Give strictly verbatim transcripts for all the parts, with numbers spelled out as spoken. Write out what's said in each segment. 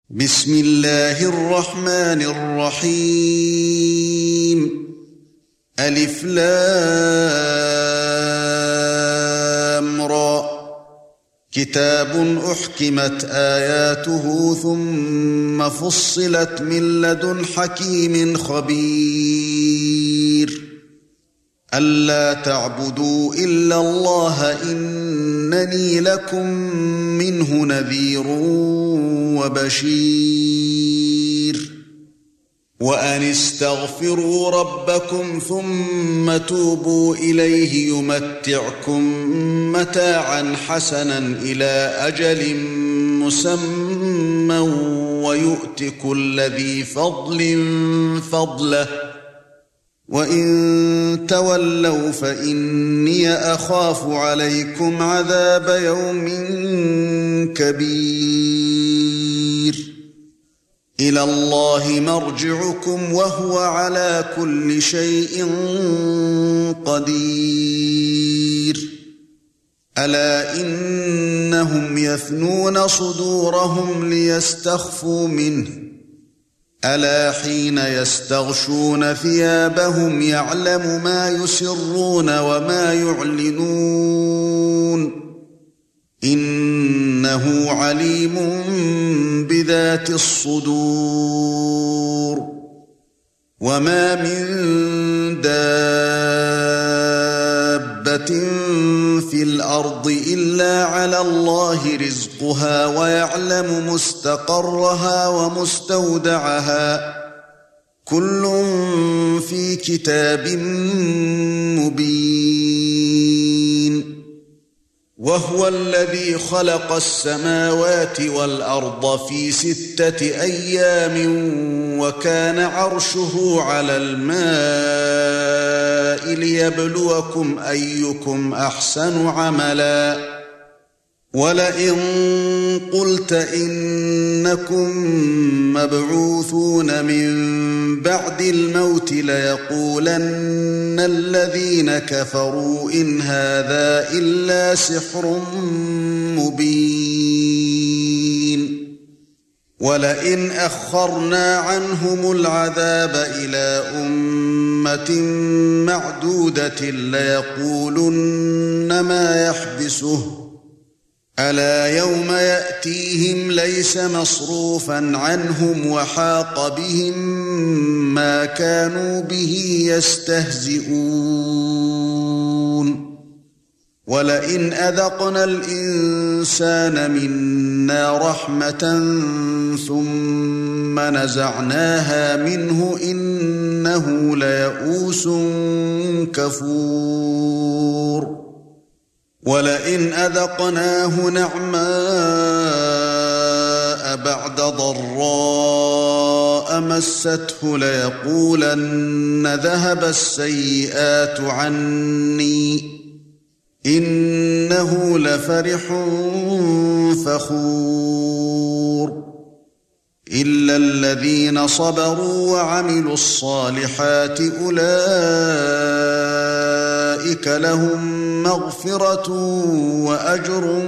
بسم الله الرحمن الرحيم ألف لام را كتاب أحكمت آياته ثم فصلت من لدن حكيم خبير ألا تعبدوا إلا الله إنني لكم منه نذير وبشير وأن استغفروا ربكم ثم توبوا إليه يمتعكم متاعا حسنا إلى أجل مسمى ويؤت كل ذي فضل فضله وَإِن تَوَلَّوْا فَإِنِّي أَخَافُ عَلَيْكُمْ عَذَابَ يَوْمٍ كَبِيرٍ إِلَى اللَّهِ مَرْجِعُكُمْ وَهُوَ عَلَى كُلِّ شَيْءٍ قَدِيرٌ أَلَا إِنَّهُمْ يَثْنُونَ صُدُورَهُمْ لِيَسْتَخْفُوا مِنْهُ ألا حين يستغشون ثيابهم يعلم ما يسرون وما يعلنون إنه عليم بذات الصدور وما من دابة في الأرض إلا على الله رزقها ويعلم مستقرها ومستودعها كل في كتاب مبين وهو الذي خلق السماوات والأرض في ستة أيام وكان عرشه على الماء ليبلوكم أيكم أحسن عملا ولئن قلت إنكم مبعوثون من بعد الموت ليقولن الذين كفروا إن هذا إلا سحر مبين ولئن أخرنا عنهم العذاب إلى أمة معدودة ليقولن ما يحبسه ألا يوم يأتيهم ليس مصروفا عنهم وحاق بهم ما كانوا به يستهزئون ولئن أذقنا الإنسان منا رحمة ثم نزعناها منه إنه ليئوس كفور ولئن أذقناه نعماء بعد ضراء مسته ليقولن ذهب السيئات عني إنه لفرح فخور إلا الذين صبروا وعملوا الصالحات أولئك لهم مغفرة وأجر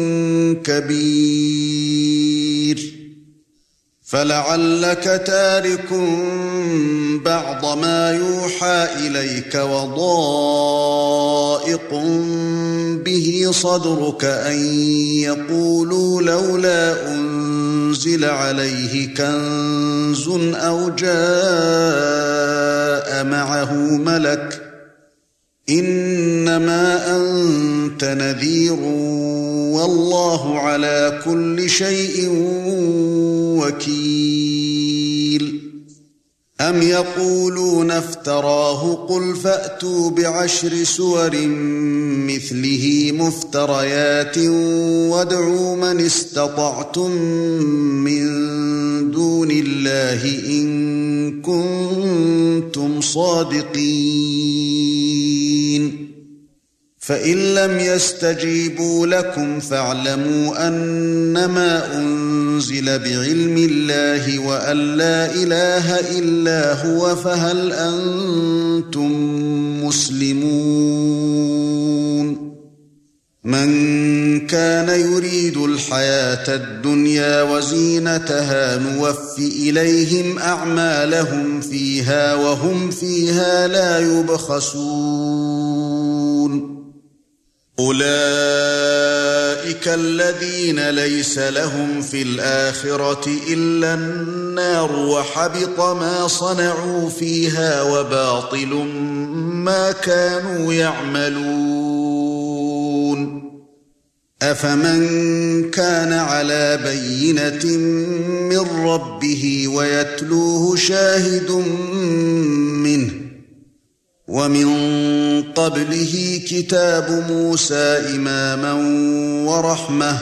كبير فلعلك تارك بعض ما يوحى إليك وضائق به صدرك أن يقولوا لولا أنزل عليه كنز أو جاء معه ملك إنما أنت نذير والله على كل شيء وكيل أم يقولون افتراه قل فأتوا بعشر سور مثله مفتريات وادعوا من استطعتم من دون الله إن كنتم صادقين فإن لم يستجيبوا لكم فاعلموا أنما أنزل بعلم الله وأن لا إله إلا هو فهل أنتم مسلمون من كان يريد الحياة الدنيا وزينتها نوفِ إليهم أعمالهم فيها وهم فيها لا يبخسون أولئك الذين ليس لهم في الآخرة إلا النار وحبط ما صنعوا فيها وباطل ما كانوا يعملون أفمن كان على بينة من ربه ويتلوه شاهد منه ومن قبله كتاب موسى إماما ورحمة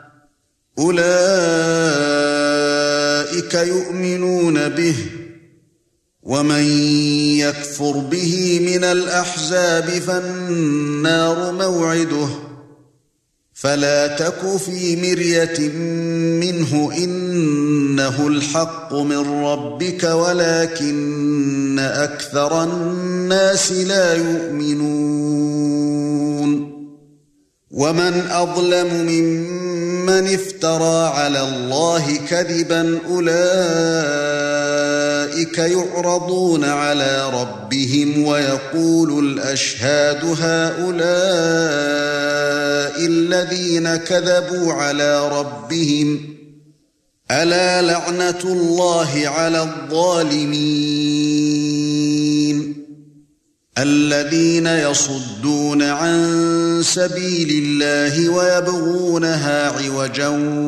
أولئك يؤمنون به ومن يكفر به من الأحزاب فالنار موعده فلا تك في مرية منه إنه الحق من ربك ولكن أكثر الناس لا يؤمنون ومن أظلم ممن افترى على الله كذبا أولئك يعرضون على ربهم ويقول الأشهاد هؤلاء الذين كذبوا على ربهم ألا لعنة الله على الظالمين الذين يصدون عن سبيل الله ويبغونها عوجا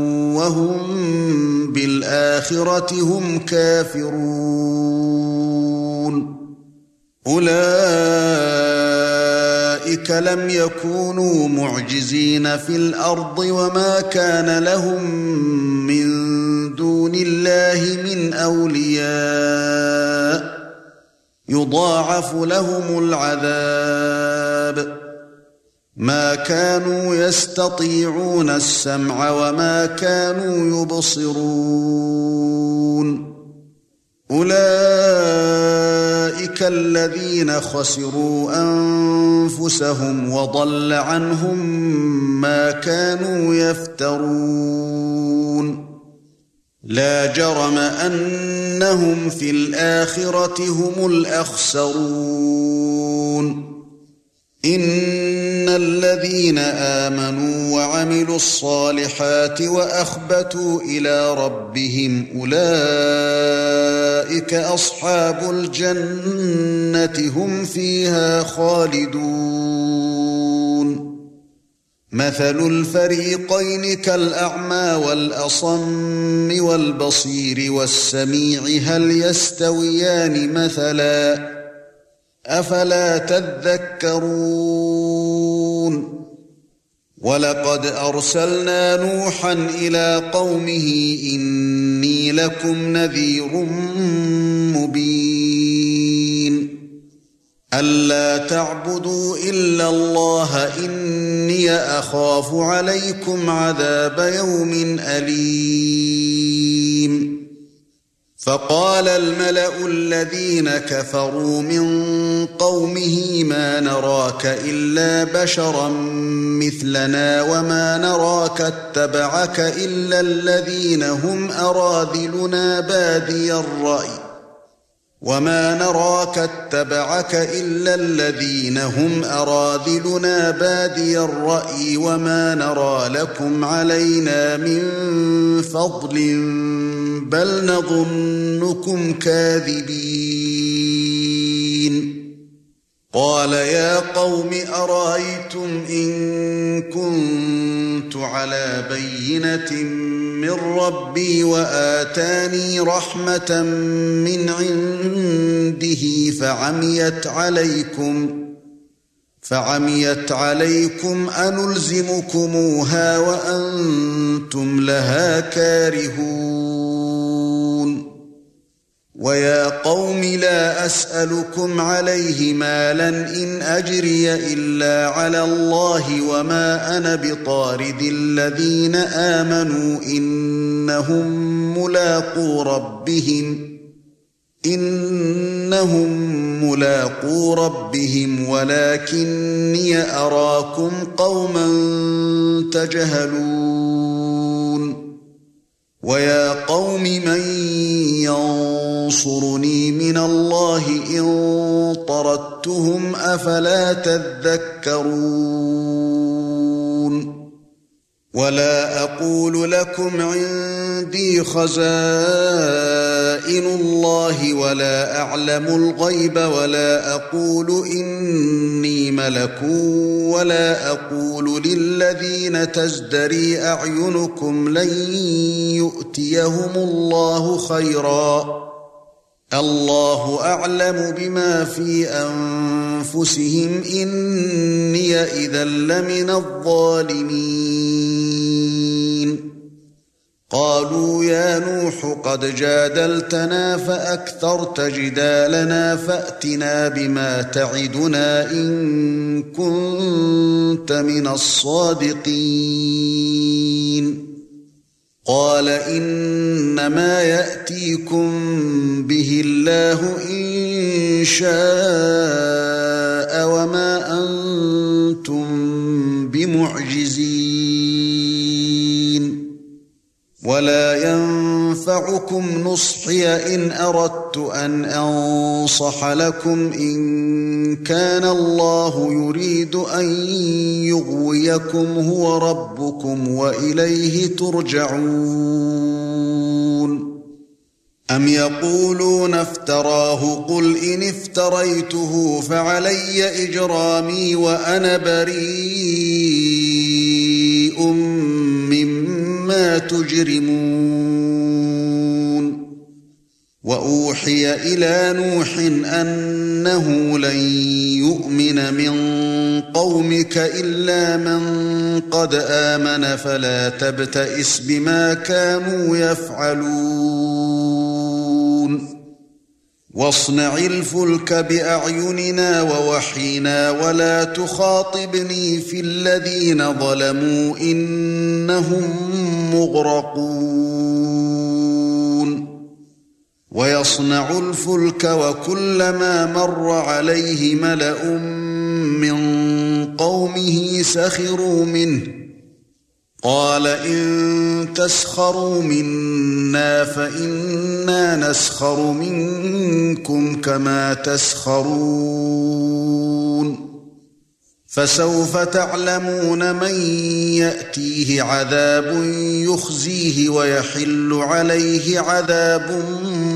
وهم بالآخرة هم كافرون أولئك لم يكونوا معجزين في الأرض وما كان لهم من دون الله من أولياء يضاعف لهم العذاب ما كانوا يستطيعون السمع وما كانوا يبصرون أولئك الذين خسروا أنفسهم وضل عنهم ما كانوا يفترون لا جرم أنهم في الآخرة هم الأخسرون إن الذين آمنوا وعملوا الصالحات وأخبتوا إلى ربهم أولئك أصحاب الجنة هم فيها خالدون مثل الفريقين كالأعمى والأصم والبصير والسميع هل يستويان مثلا أفلا تذكرون ولقد أرسلنا نوحا إلى قومه إني لكم نذير مبين ألا تعبدوا إلا الله إني أخاف عليكم عذاب يوم أليم فقال الملأ الذين كفروا من قومه ما نراك إلا بشرا مثلنا وما نراك اتبعك إلا الذين هم أراذلنا بادي الرأي وما نراك اتبعك إلا الذين هم أراذلنا بادي الرأي وما نرى لكم علينا من فضل بل نظنكم كاذبين قال يا قوم أرأيتم إن كنت على بينة من ربي وآتاني رحمة من عنده فعميت عليكم فعميت عليكم أنلزمكموها وأنتم لها كارهون ويا قوم لا أسألكم عليه مالا إن أجري إلا على الله وما أنا بطارد الذين آمنوا إنهم ملاقو ربهم إنهم ملاقو ربهم ولكني أراكم قوما تجهلون ويا قوم من ينصرني من الله إن طردتهم أفلا تذكرون ولا أقول لكم عندي خزائن الله ولا أعلم الغيب ولا أقول إني ملك ولا أقول للذين تزدري أعينكم لن يؤتيهم الله خيرا الله أعلم بما في أنفسهم إني إذا لمن الظالمين قالوا يا نوح قد جادلتنا فأكثرت جدالنا فأتنا بما تعدنا إن كنت من الصادقين قال إنما يأتيكم به الله إن شاء وما أنتم بمعجزين ولا ينفعكم نصحي إن أردت أن أنصح لكم إن كان الله يريد أن يغويكم هو ربكم وإليه ترجعون أم يقولون افتراه قل إن افتريته فعلي إجرامي وأنا بريء مما تجرمون وأوحي إلى نوح أنه لن يؤمن من قومك إلا من قد آمن فلا تبتئس بما كانوا يفعلون واصنع الفلك بأعيننا ووحينا ولا تخاطبني في الذين ظلموا إنهم مغرقون ويصنع الفلك وكلما مر عليه ملأ من قومه سخروا منه قال إن تسخروا منا فإنا نسخر منكم كما تسخرون فسوف تعلمون من يأتيه عذاب يخزيه ويحل عليه عذاب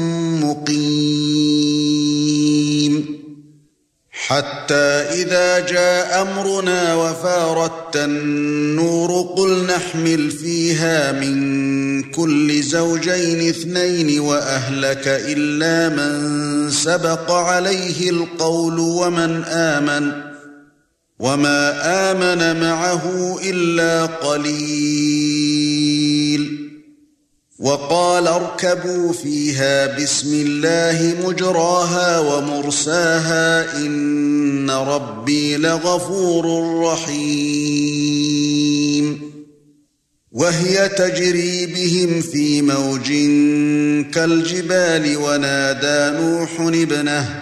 مقيم حتى إذا جاء أمرنا وفارت النور قل نحمل فيها من كل زوجين اثنين وأهلك إلا من سبق عليه القول ومن آمن وما آمن معه إلا قليل وقال اركبوا فيها بسم الله مجراها ومرساها إن ربي لغفور رحيم وهي تجري بهم في موج كالجبال ونادى نوح ابنه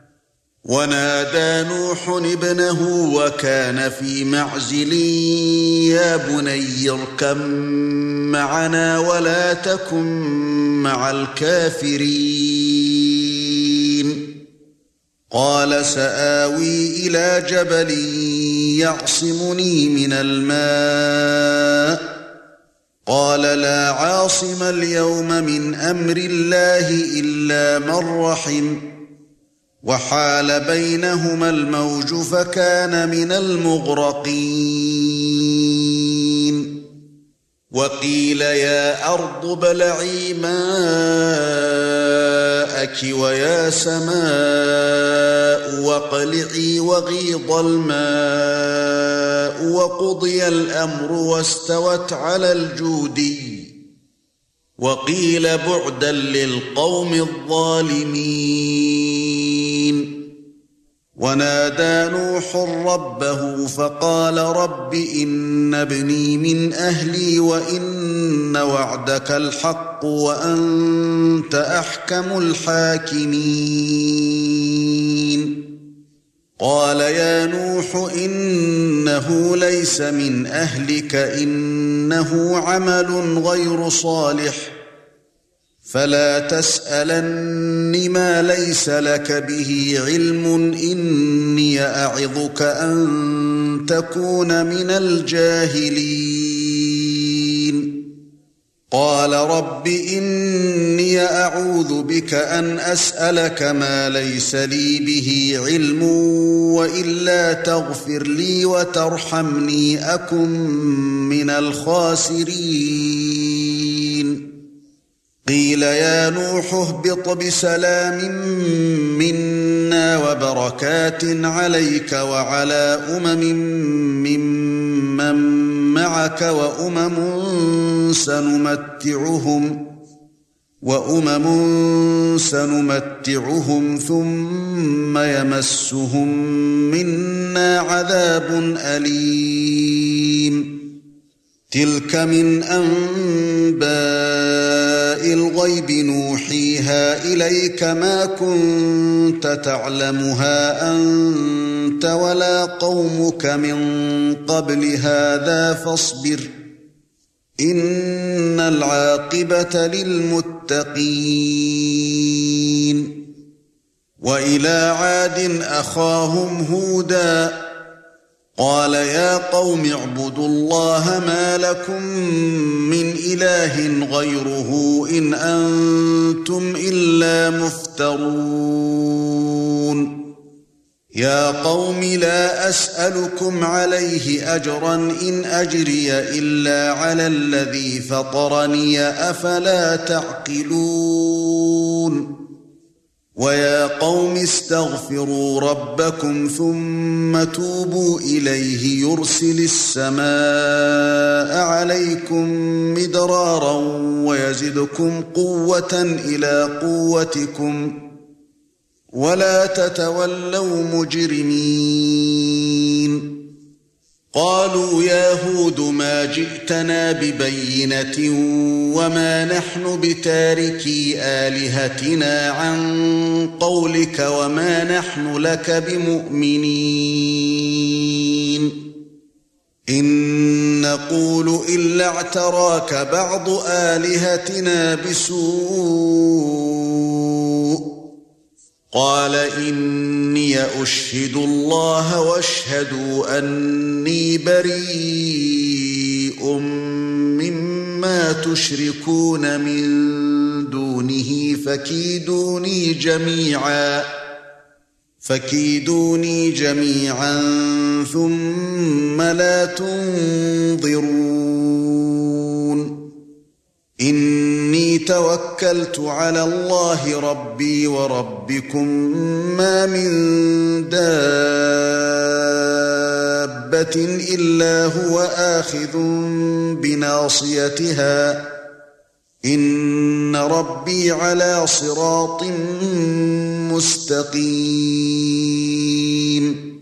ونادى نوح ابنه وكان في معزل يا بني اركب معنا ولا تكن مع الكافرين قال سآوي إلى جبل يعصمني من الماء قال لا عاصم اليوم من أمر الله إلا من رحم وحال بينهما الموج فكان من المغرقين وقيل يا أرض ابلعي ماءك ويا سماء واقلعي وغيض الماء وقضي الأمر واستوت على الجودي وقيل بعدا للقوم الظالمين ونادى نوح ربه فقال رب إن ابني من أهلي وإن وعدك الحق وأنت أنت أحكم الحاكمين قال يا نوح إنه ليس من أهلك إنه عمل غير صالح فلا تسألن ما ليس لك به علم إني أعظك أن تكون من الجاهلين قال رب إني أعوذ بك أن أسألك ما ليس لي به علم وإلا تغفر لي وترحمني أكن من الخاسرين قيل يا نوح اهبط بسلام منا وبركات عليك وعلى أمم ممن معك وأمم سنمتعهم وأمم سنمتعهم ثم يمسهم منا عذاب أليم تلك من أنباء الغيب نوحيها إليك ما كنت تعلمها أنت ولا قومك من قبل هذا فاصبر إن العاقبة للمتقين وإلى عاد أخاهم هودا قال يا قوم اعبدوا الله ما لكم من إله غيره إن أنتم إلا مفترون يا قوم لا أسألكم عليه أجرا إن أجري إلا على الذي فطرني أفلا تعقلون ويا قوم استغفروا ربكم ثم توبوا إليه يرسل السماء عليكم مدرارا ويزدكم قوة إلى قوتكم ولا تتولوا مجرمين قالوا يا هود ما جئتنا ببينة وما نحن بتاركي آلهتنا عن قولك وما نحن لك بمؤمنين إن نقول إلا اعتراك بعض آلهتنا بسوء قال إني أشهد الله واشهدوا أني بريء مما تشركون من دونه فكيدوني جميعا فكيدوني جميعا ثم لا تنظرون إني توكلت على الله ربي وربكم ما من دابة إلا هو آخذ بناصيتها إن ربي على صراط مستقيم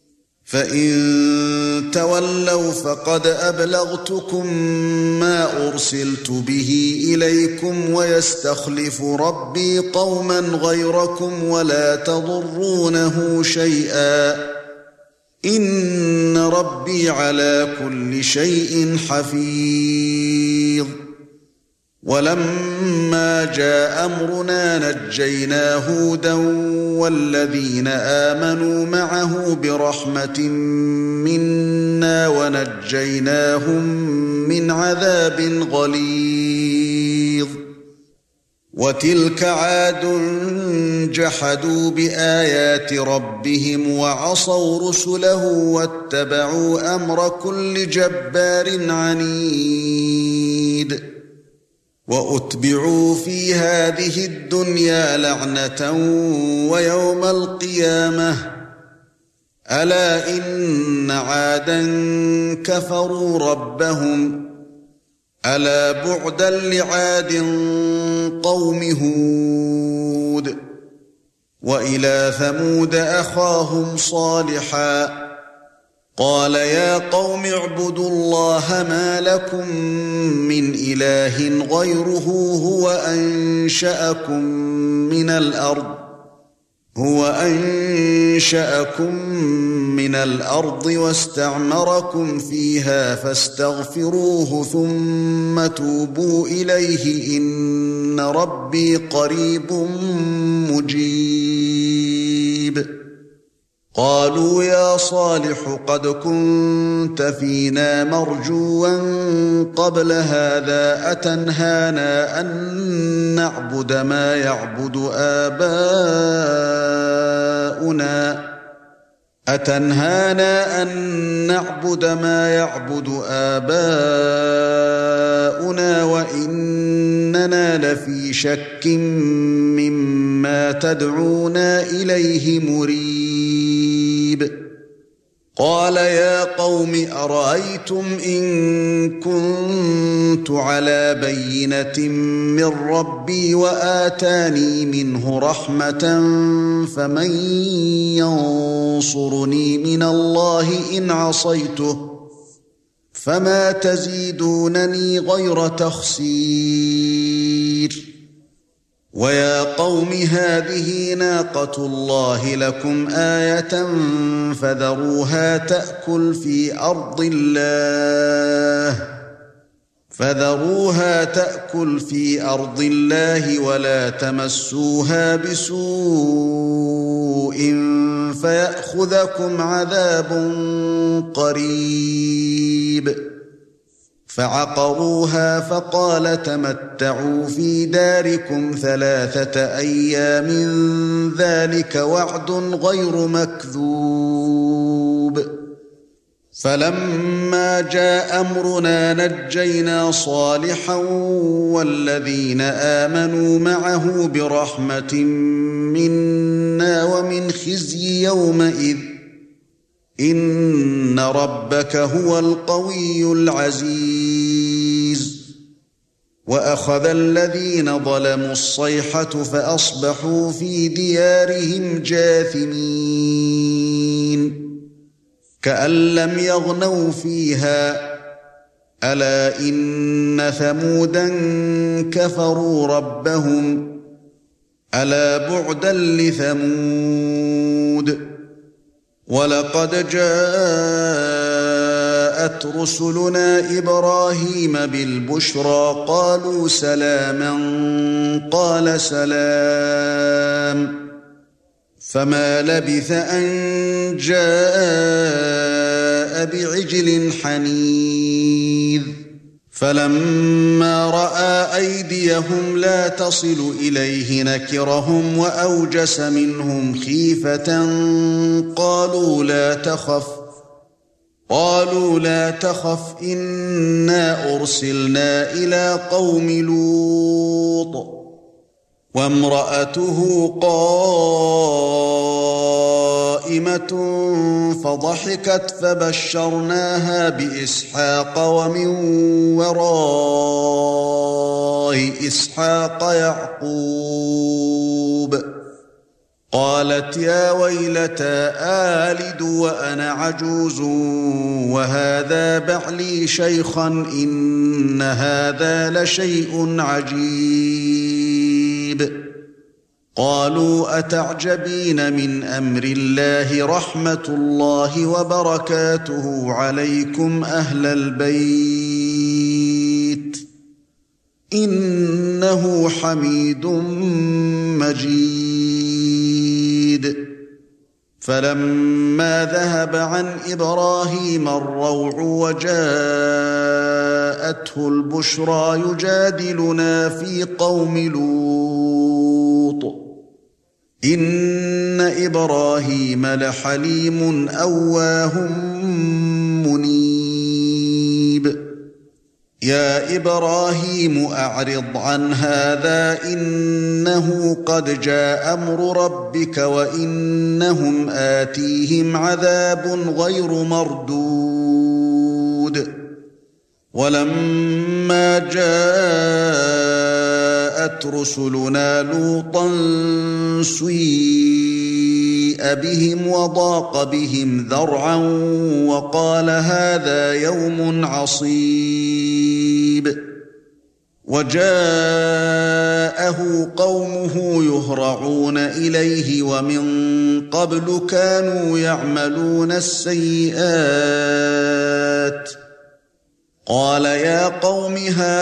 فإن تولوا فقد أبلغتكم ما أرسلت به إليكم ويستخلف ربي قوما غيركم ولا تضرونه شيئا إن ربي على كل شيء حفيظ ولما جاء أمرنا نجينا هودا والذين آمنوا معه برحمة منا ونجيناهم من عذاب غليظ وتلك عاد جحدوا بآيات ربهم وعصوا رسله واتبعوا أمر كل جبار عنيد وأتبعوا في هذه الدنيا لعنة ويوم القيامة ألا إن عادا كفروا ربهم ألا بعدا لعاد قوم هود وإلى ثمود أخاهم صالحا قال يا قوم اعبدوا الله ما لكم من إله غيره هو أنشأكم من الأرض هو أنشأكم من الأرض واستعمركم فيها فاستغفروه ثم توبوا إليه إن ربي قريب مجيب. قالوا يا صالح قد كنت فينا مرجوا قبل هذا أتنهانا أن نعبد ما يعبد آباؤنا أتنهانا أن نعبد ما يعبد آباؤنا وإننا لفي شك مما تدعونا إليه مريب. قال يا قوم أرأيتم إن كنت على بينة من ربي وآتاني منه رحمة فمن ينصرني من الله إن عصيته فما تزيدونني غير تخسير. ويا قوم هذه ناقة الله لكم آية فذروها تأكل في أرض الله فذروها تأكل في أرض الله ولا تمسوها بسوء فيأخذكم عذاب قريب. فعقروها فقال تمتعوا في داركم ثلاثة أيام ذلك وعد غير مكذوب. فلما جاء أمرنا نجينا صالحا والذين آمنوا معه برحمة منا ومن خزي يومئذ إن ربك هو القوي العزيز. وأخذ الذين ظلموا الصيحة فأصبحوا في ديارهم جاثمين كأن لم يغنوا فيها ألا إن ثمودا كفروا ربهم ألا بعدا لثمود. وَلَقَدْ جَاءَتْ رُسُلُنَا إِبْرَاهِيمَ بِالْبُشْرَى قَالُوا سَلَامًا قَالَ سَلَامٌ فَمَا لَبِثَ أَن جَاءَ بِعِجْلٍ حَنِيذٍ. فَلَمَّا رَأَى أَيْدِيَهُمْ لَا تَصِلُ إِلَيْهِ نَكِرَهُمْ وَأَوْجَسَ مِنْهُمْ خِيفَةً قَالُوا لَا تَخَفْ قَالُوا لَا تَخَفْ إِنَّا أُرْسِلْنَا إِلَى قَوْمِ لُوطٍ وَامْرَأَتُهُ قَائِمَةٌ فَضَحِكَتْ فَبَشَّرْنَاهَا بِإِسْحَاقَ وَمِنْ وَرَاءِ إِسْحَاقَ يَعْقُوبَ. قالت يا ويلتى آلد وأنا عجوز وهذا بعلي شيخا إن هذا لشيء عجيب. قالوا أتعجبين من أمر الله رحمة الله وبركاته عليكم أهل البيت إنه حميد مجيد. فلما ذهب عن إبراهيم الروع وجاءته البشرى يجادلنا في قوم لوط إن إبراهيم لحليم أواه منيب. يا إبراهيم أعرض عن هذا إنه قد جاء أمر ربك وإنهم آتيهم عذاب غير مردود. ولما جاءت جاءت رسلنا لوطا سيء بهم وضاق بهم ذرعا وقال هذا يوم عصيب وجاءه قومه يهرعون إليه ومن قبل كانوا يعملون السيئات قال يا قوم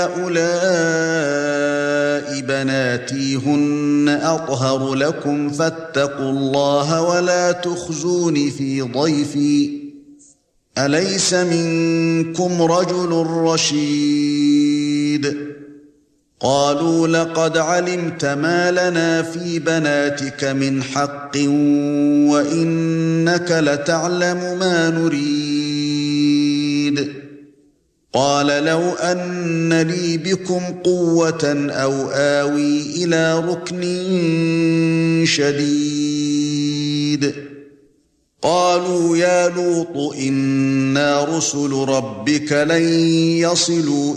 هؤلاء بناتي هن أطهر لكم فاتقوا الله ولا تخزون في ضيفي أليس منكم رجل رشيد قالوا لقد علمت ما لنا في بناتك من حق وإنك لتعلم ما نريد قال لو أن لي بكم قوة أو آوي إلى ركن شديد قالوا يا لوط إنا رسل ربك لن يصلوا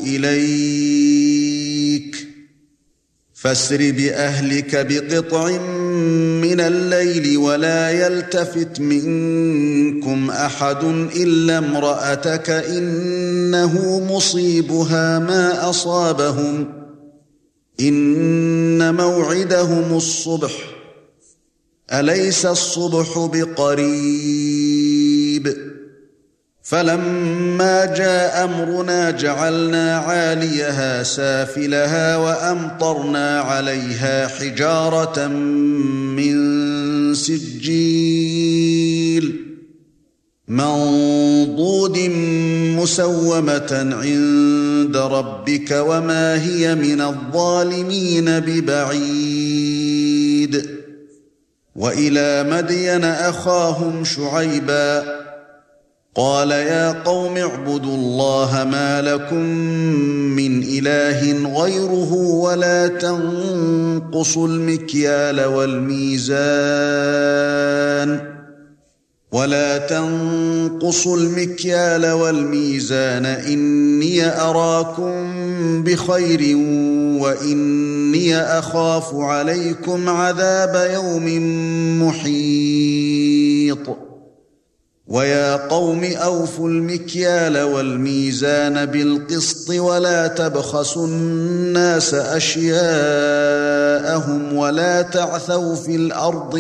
إليك فاسر بأهلك بقطع من الليل ولا يلتفت منكم أحد إلا امرأتك إنه مصيبها ما أصابهم إن موعدهم الصبح أليس الصبح بقريب فلما جاء أمرنا جعلنا عاليها سافلها وأمطرنا عليها حجارة من سجيل منضود مسومة عند ربك وما هي من الظالمين ببعيد وإلى مدين أخاهم شعيبا قال يا قوم اعبدوا الله ما لكم من إله غيره ولا تنقصوا المكيال والميزان ولا تنقصوا المكيال والميزان إني أراكم بخير وإني أخاف عليكم عذاب يوم محيط ويا قوم أوفوا المكيال والميزان بالقسط ولا تبخسوا الناس أشياءهم ولا تعثوا في الأرض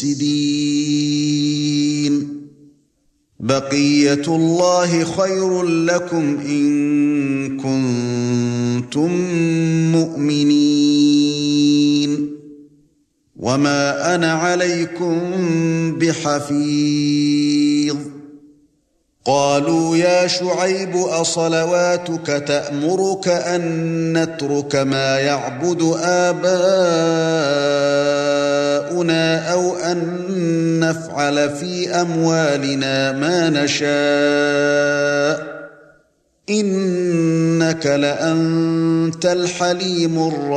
مفسدين بقية الله خير لكم إن كنتم مؤمنين وما أنا عليكم بحفيظ قالوا يا شعيب أصلواتك تأمرك أن نترك ما يعبد آباؤنا أو أن نفعل في أموالنا ما نشاء إنك لأنت الحليم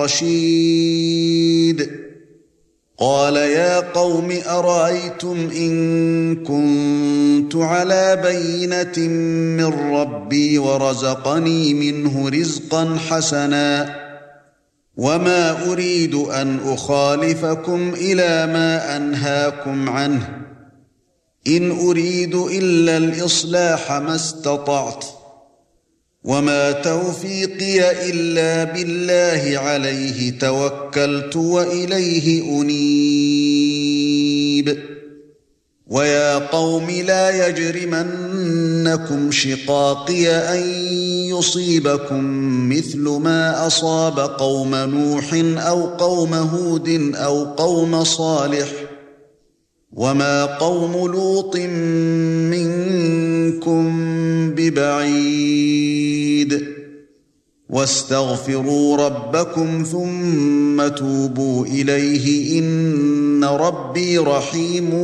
الرشيد قال يا قوم أرأيتم إن كنت على بينة من ربي ورزقني منه رزقا حسنا وما أريد أن أخالفكم إلى ما أنهاكم عنه إن أريد إلا الإصلاح ما استطعت وما توفيقي إلا بالله عليه توكلت وإليه أنيب ويا قوم لا يجرمنكم شقاقي أن يصيبكم مثل ما أصاب قوم نوح أو قوم هود أو قوم صالح وما قوم لوط منكم ببعيد واستغفروا ربكم ثم توبوا إليه إن ربي رحيم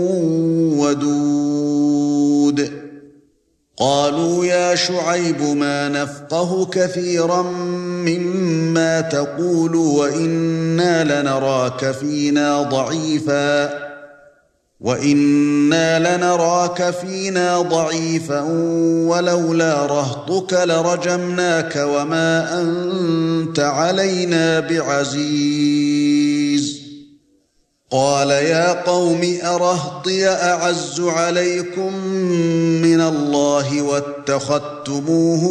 ودود قالوا يا شعيب ما نفقه كثيرا مما تقول وإنا لنراك فينا ضعيفا وَإِنَّا لَنَرَاكَ فِينَا ضَعِيفًا وَلَوْلَا رَهْطُكَ لَرَجَمْنَاكَ وَمَا أَنْتَ عَلَيْنَا بِعَزِيزٍ قَالَ يَا قَوْمِ أَرَهْطِي أَعَزُّ عَلَيْكُمْ مِنَ اللَّهِ وَاتَّخَذْتُمُوهُ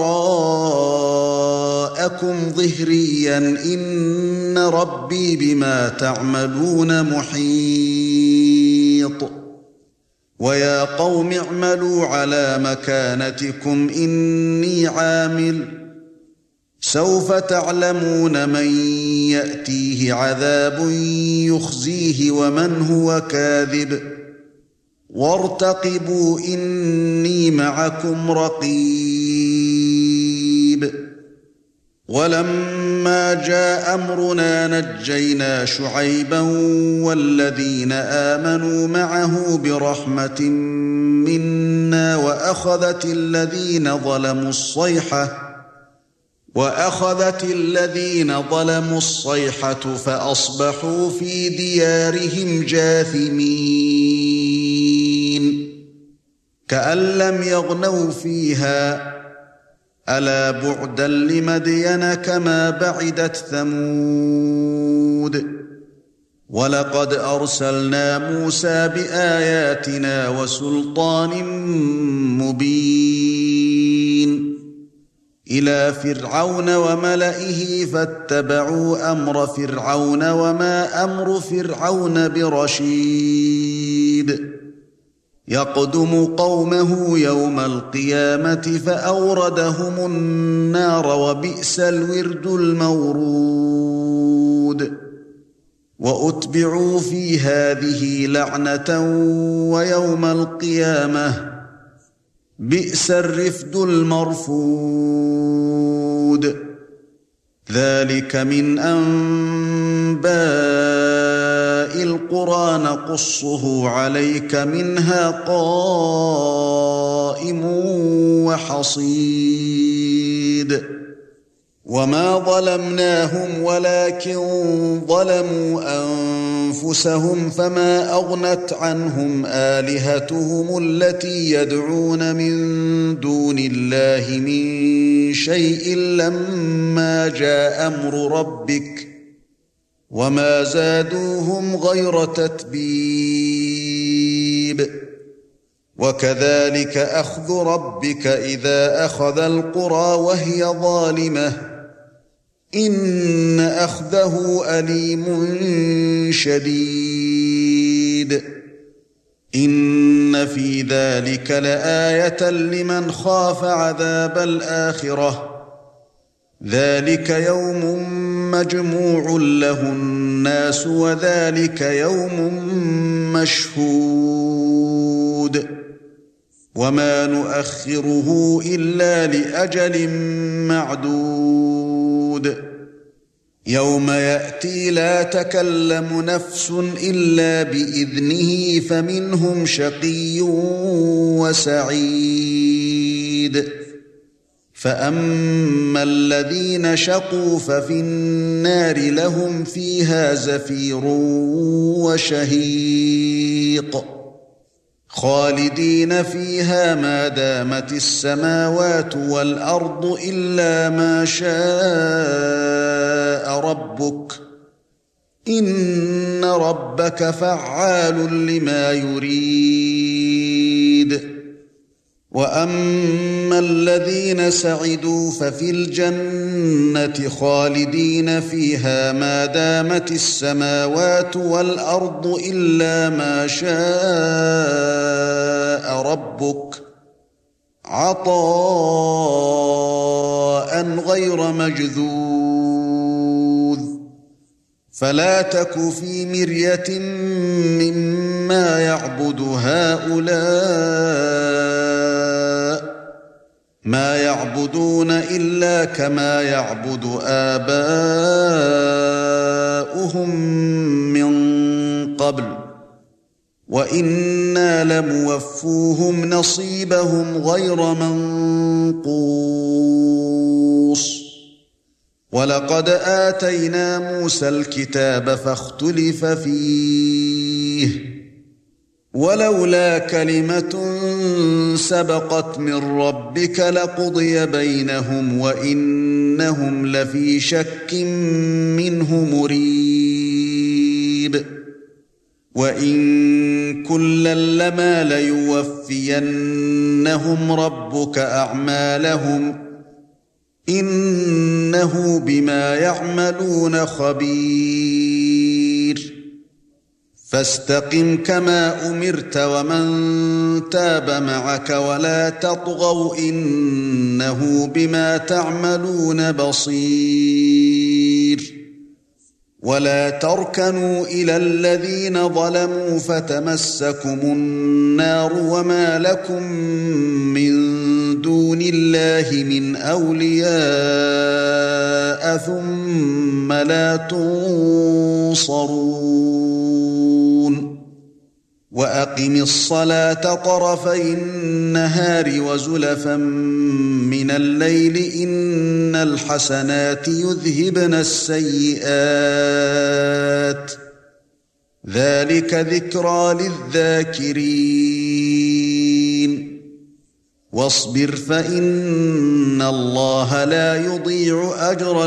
وَرَاءَكُمْ ظِهْرِيًّا إِنَّ رَبِّي بِمَا تَعْمَلُونَ مُحِيطٌ وَيَا قَوْمِ اعْمَلُوا عَلَى مَكَانَتِكُمْ إِنِّي عَامِلٌ سَوْفَ تَعْلَمُونَ مَن يَأْتِيهِ عَذَابٌ يُخْزِيهِ وَمَنْ هُوَ كَاذِبٌ وَارْتَقِبُوا إِنِّي مَعَكُمْ رَقِيبٌ وَلَمَّا جَاءَ أَمْرُنَا نَجَّيْنَا شُعَيْبًا وَالَّذِينَ آمَنُوا معه برحمة منا وأخذت الذين ظلموا الصيحة وأخذت الذين ظلموا الصيحة فأصبحوا في ديارهم جاثمين كأن لم يغنوا فيها ألا بعدا لمدين كما بعدت ثمود وَلَقَدْ أَرْسَلْنَا مُوسَى بِآيَاتِنَا وَسُلْطَانٍ مُبِينٍ إِلَى فِرْعَوْنَ وَمَلَئِهِ فَاتَّبَعُوا أَمْرَ فِرْعَوْنَ وَمَا أَمْرُ فِرْعَوْنَ بِرَشِيدٍ يَقْدُمُ قَوْمَهُ يَوْمَ الْقِيَامَةِ فَأَوْرَدَهُمُ النَّارَ وَبِئْسَ الْوِرْدُ الْمَوْرُودُ وَأُتْبِعُوا فِي هَذِهِ لَعْنَةً وَيَوْمَ الْقِيَامَةِ بِئْسَ الرِّفْدُ الْمَرْفُودُ ذَلِكَ مِنْ أَنْبَاءِ الْقُرَى نَقُصُّهُ عَلَيْكَ مِنْهَا قَائِمٌ وَحَصِيدٌ وَمَا ظَلَمْنَاهُمْ وَلَكِنْ ظَلَمُوا أَنفُسَهُمْ فَمَا أَغْنَتْ عَنْهُمْ آلِهَتُهُمُ الَّتِي يَدْعُونَ مِن دُونِ اللَّهِ مِن شَيْءٍ لَّمَّا جَاءَ أَمْرُ رَبِّكَ وَمَا زَادُوهُمْ غَيْرَ تَتْبِيبٍ وَكَذَلِكَ أَخْذُ رَبِّكَ إِذَا أَخَذَ الْقُرَى وَهِيَ ظَالِمَةٌ إِنَّ أَخْذَهُ أَلِيمٌ شَدِيدٌ إِنَّ فِي ذَلِكَ لَآيَةً لِمَنْ خَافَ عَذَابَ الْآخِرَةِ ذَلِكَ يَوْمٌ مَجْمُوعٌ لَهُ النَّاسُ وَذَلِكَ يَوْمٌ مَشْهُودٌ وَمَا نُؤَخِّرُهُ إِلَّا لِأَجَلٍ مَّعْدُودٍ يَوْمَ يَأْتِي لَا تَكَلَّمُ نَفْسٌ إِلَّا بِإِذْنِهِ فَمِنْهُمْ شَقِيٌّ وَسَعِيدٌ فَأَمَّا الَّذِينَ شَقُوا فَفِي النَّارِ لَهُمْ فِيهَا زَفِيرٌ وَشَهِيقٌ خالدين فيها ما دامت السماوات والأرض إلا ما شاء ربك إن ربك فعال لما يريد وأما الذين سعدوا ففي الجنة خالدين فيها ما دامت السماوات والأرض إلا ما شاء ربك عطاء غير مجذوذ فلا تك في مرية مما يعبد هؤلاء ما يعبدون إلا كما يعبد آباؤهم من قبل وإنا لموفوهم نصيبهم غير منقوص وَلَقَدْ آتَيْنَا مُوسَى الْكِتَابَ فَاخْتُلِفَ فِيهِ ولولا كلمة سبقت من ربك لقضي بينهم وإنهم لفي شك منه مريب وإن كلا لما ليوفينهم ربك أعمالهم إنه بما يعملون خبير فاستقم كما أمرت ومن تاب معك ولا تطغوا إنه بما تعملون بصير ولا تركنوا إلى الذين ظلموا فتمسكم النار وما لكم من دون الله من أولياء ثم لا تنصرون وأقم الصلاة طرفي النهار وزلفا من الليل إن الحسنات يذهبن السيئات ذلك ذكرى للذاكرين واصبر فإن الله لا يضيع أجر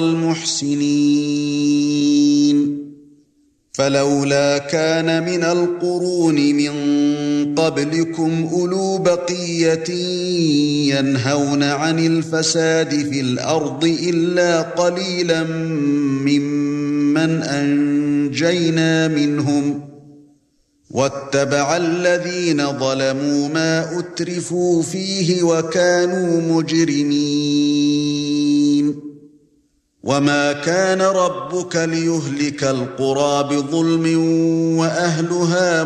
المحسنين فلولا كان من القرون من قبلكم أولو بقية ينهون عن الفساد في الأرض إلا قليلا ممن أنجينا منهم واتبع الذين ظلموا ما أترفوا فيه وكانوا مجرمين وما كان ربك ليهلك القرى بظلم وأهلها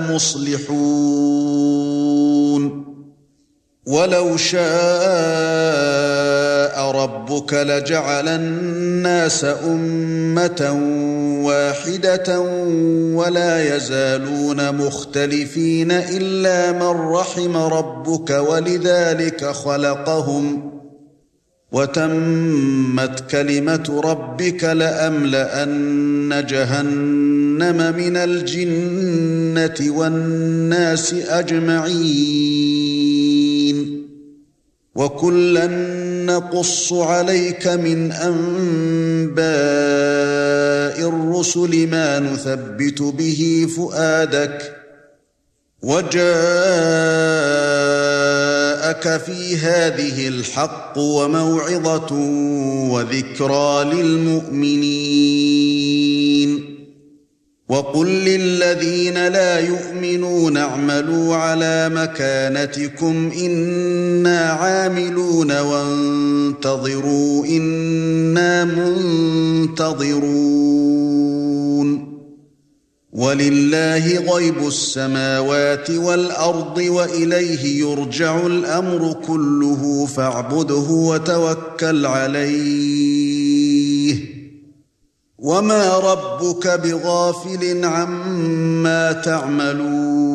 مصلحون ولو شاء ربك لجعل الناس أمة واحدة ولا يزالون مختلفين إلا من رحم ربك ولذلك خلقهم وتمت كلمة ربك لأملأن جهنم من الجنة والناس أجمعين وكلا نقص عليك من أنباء الرسل ما نثبت به فؤادك وجاءك في هذه الحق وموعظة وذكرى للمؤمنين وقل للذين لا يؤمنون اعملوا على مكانتكم إنا عاملون وانتظروا إنا منتظرون ولله غيب السماوات والأرض وإليه يرجع الأمر كله فاعبده وتوكل عليه وما ربك بغافل عما تعملون